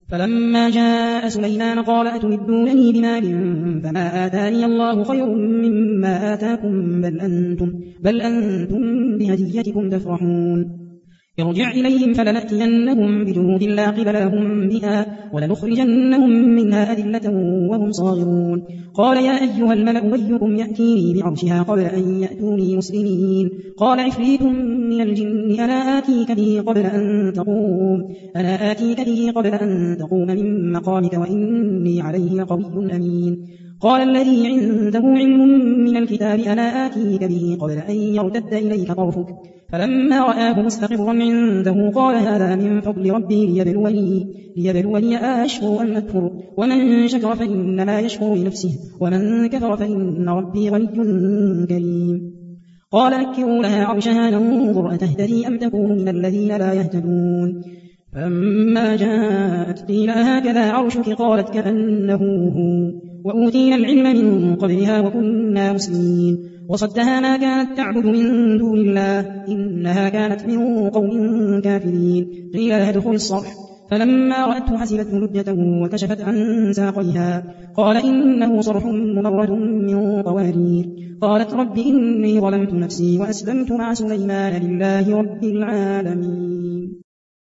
فلما جاء سليمان قال أتمدونني بمال فما آتاني الله خير مما آتاكم بل أنتم بهديتكم تفرحون ارجع إليهم فلنأتينهم بجنود لا قبل لهم بها ولنخرجنهم منها أذلة وهم صاغرون قال يا أيها الملأ أيكم يأتيني بعرشها قبل أن يأتوني مسلمين قال عفريت من الجن أنا آتيك به قبل أن تقوم من مقامك وإني عليه لقوي أمين قال الذي عنده علم من الكتاب أنا آتيك به قبل أن يرتد إليك طرفك فلما رآه مستقرا عنده قال هذا من فضل ربي ليبلوني أشكر أم أكفر ومن شكر فإنما يشكر لنفسه ومن كفر فإن ربي غني كريم قال نكروا لها عرشها ننظر أتهتدي أم تكون من الذين لا يهتدون فلما جاءت قيل هكذا عرشك قالت كأنه هو وأوتينا العلم من قبلها وكنا مسلمين وصدها ما كانت تعبد من دون الله إنها كانت من قوم كافرين قيل لها ادخل الصرح فلما رأته حسبته لجة وكشفت عن ساقيها قال إنه صرح ممرد من قوارير قالت رب إني ظلمت نفسي وأسلمت مع سليمان لله رب العالمين.